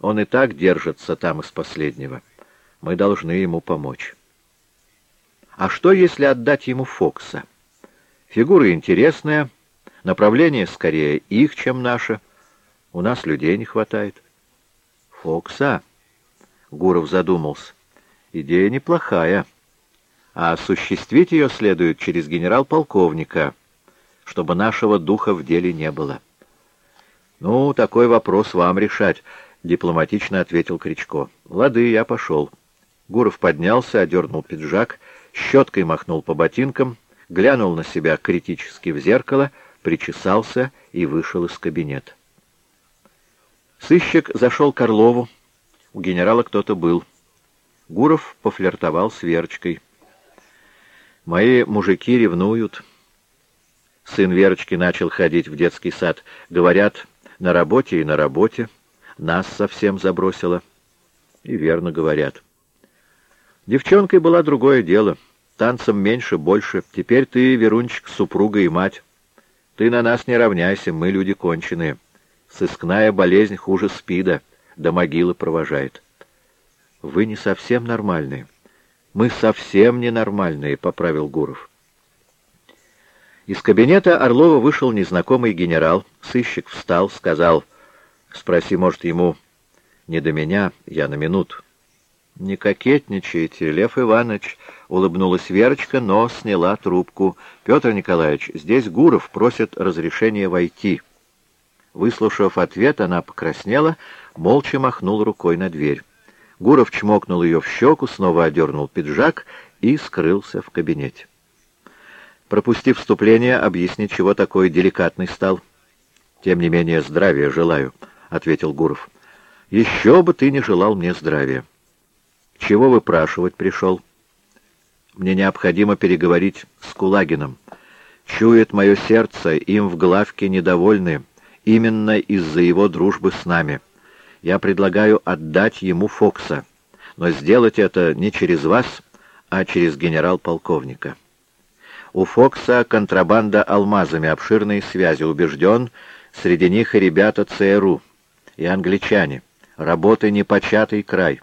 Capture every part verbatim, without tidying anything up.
Он и так держится там из последнего. Мы должны ему помочь. А что, если отдать ему Фокса? Фигура интересная, направление скорее их, чем наше. У нас людей не хватает. Фокса? Гуров задумался. Идея неплохая. А осуществить ее следует через генерал-полковника, чтобы нашего духа в деле не было. Ну, такой вопрос вам решать, дипломатично ответил Кричко. Лады, я пошел. Гуров поднялся, одернул пиджак, щеткой махнул по ботинкам, глянул на себя критически в зеркало, причесался и вышел из кабинета. Сыщик зашел к Орлову. У генерала кто-то был. Гуров пофлиртовал с Верочкой. «Мои мужики ревнуют». Сын Верочки начал ходить в детский сад. Говорят, на работе и на работе. Нас совсем забросило. И верно говорят. Девчонкой была другое дело. Танцем меньше, больше. Теперь ты, Верунчик, супруга и мать. Ты на нас не равняйся, мы люди конченые. Сыскная болезнь хуже СПИДа, до могилы провожает. Вы не совсем нормальные. Мы совсем ненормальные, поправил Гуров. Из кабинета Орлова вышел незнакомый генерал. Сыщик встал, сказал: «Спроси, может, ему не до меня, я на минуту». «Не кокетничайте, Лев Иванович», — улыбнулась Верочка, но сняла трубку. «Петр Николаевич, здесь Гуров просит разрешения войти». Выслушав ответ, она покраснела, молча махнул рукой на дверь. Гуров чмокнул ее в щеку, снова одернул пиджак и скрылся в кабинете. Пропустив вступление, объяснить, чего такой деликатный стал. «Тем не менее, здравия желаю», — ответил Гуров. «Еще бы ты не желал мне здравия. Чего выпрашивать пришел?» «Мне необходимо переговорить с Кулагиным. Чует мое сердце, им в главке недовольны, именно из-за его дружбы с нами. Я предлагаю отдать ему Фокса, но сделать это не через вас, а через генерал-полковника. У Фокса контрабанда алмазами, обширные связи, убежден, среди них и ребята ЦРУ, и англичане. Работы непочатый край.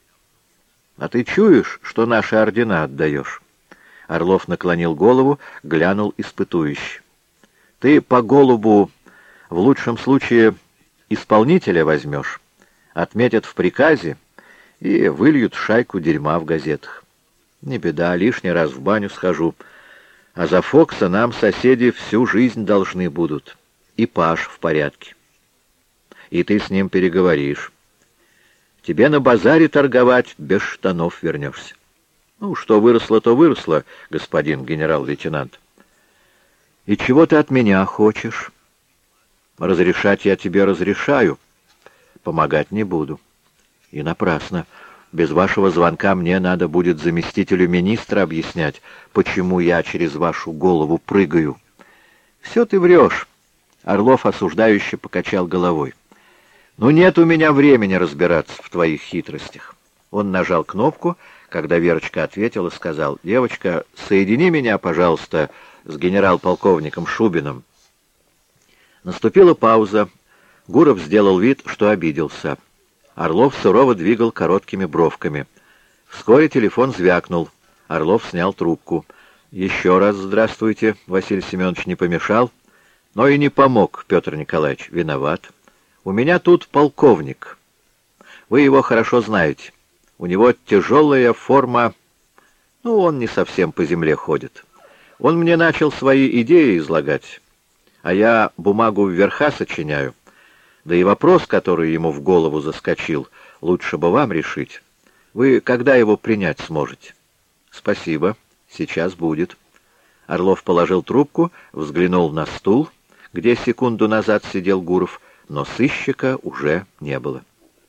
А ты чуешь, что наши ордена отдаешь?» Орлов наклонил голову, глянул испытующе. «Ты по голубу в лучшем случае исполнителя возьмешь, отметят в приказе и выльют шайку дерьма в газетах. Не беда, лишний раз в баню схожу. А за Фокса нам соседи всю жизнь должны будут. И Паш в порядке. И ты с ним переговоришь. Тебе на базаре торговать без штанов вернешься. Ну, что выросло, то выросло, господин генерал-лейтенант. И чего ты от меня хочешь? Разрешать я тебе разрешаю, помогать не буду. И напрасно. Без вашего звонка мне надо будет заместителю министра объяснять, почему я через вашу голову прыгаю. Все ты врешь. Орлов осуждающе покачал головой. Ну, нет у меня времени разбираться в твоих хитростях. Он нажал кнопку, когда Верочка ответила, сказал: «Девочка, соедини меня, пожалуйста, с генерал-полковником Шубиным». Наступила пауза. Гуров сделал вид, что обиделся. Орлов сурово двигал короткими бровками. Вскоре телефон звякнул. Орлов снял трубку. «Еще раз здравствуйте, Василий Семенович, не помешал?» «Но и не помог, Петр Николаевич, виноват. У меня тут полковник. Вы его хорошо знаете. У него тяжелая форма... Ну, он не совсем по земле ходит. Он мне начал свои идеи излагать, а я бумагу вверха сочиняю. Да и вопрос, который ему в голову заскочил, лучше бы вам решить. Вы когда его принять сможете?» «Спасибо. Сейчас будет». Орлов положил трубку, взглянул на стул, где секунду назад сидел Гуров, но сыщика уже не было.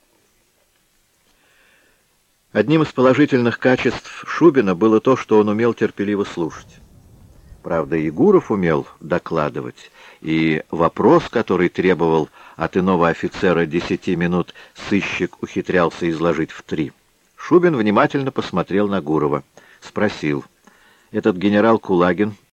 Одним из положительных качеств Шубина было то, что он умел терпеливо слушать. Правда, и Гуров умел докладывать, и вопрос, который требовал от иного офицера десяти минут, сыщик ухитрялся изложить в три. Шубин внимательно посмотрел на Гурова. Спросил: «Этот генерал Кулагин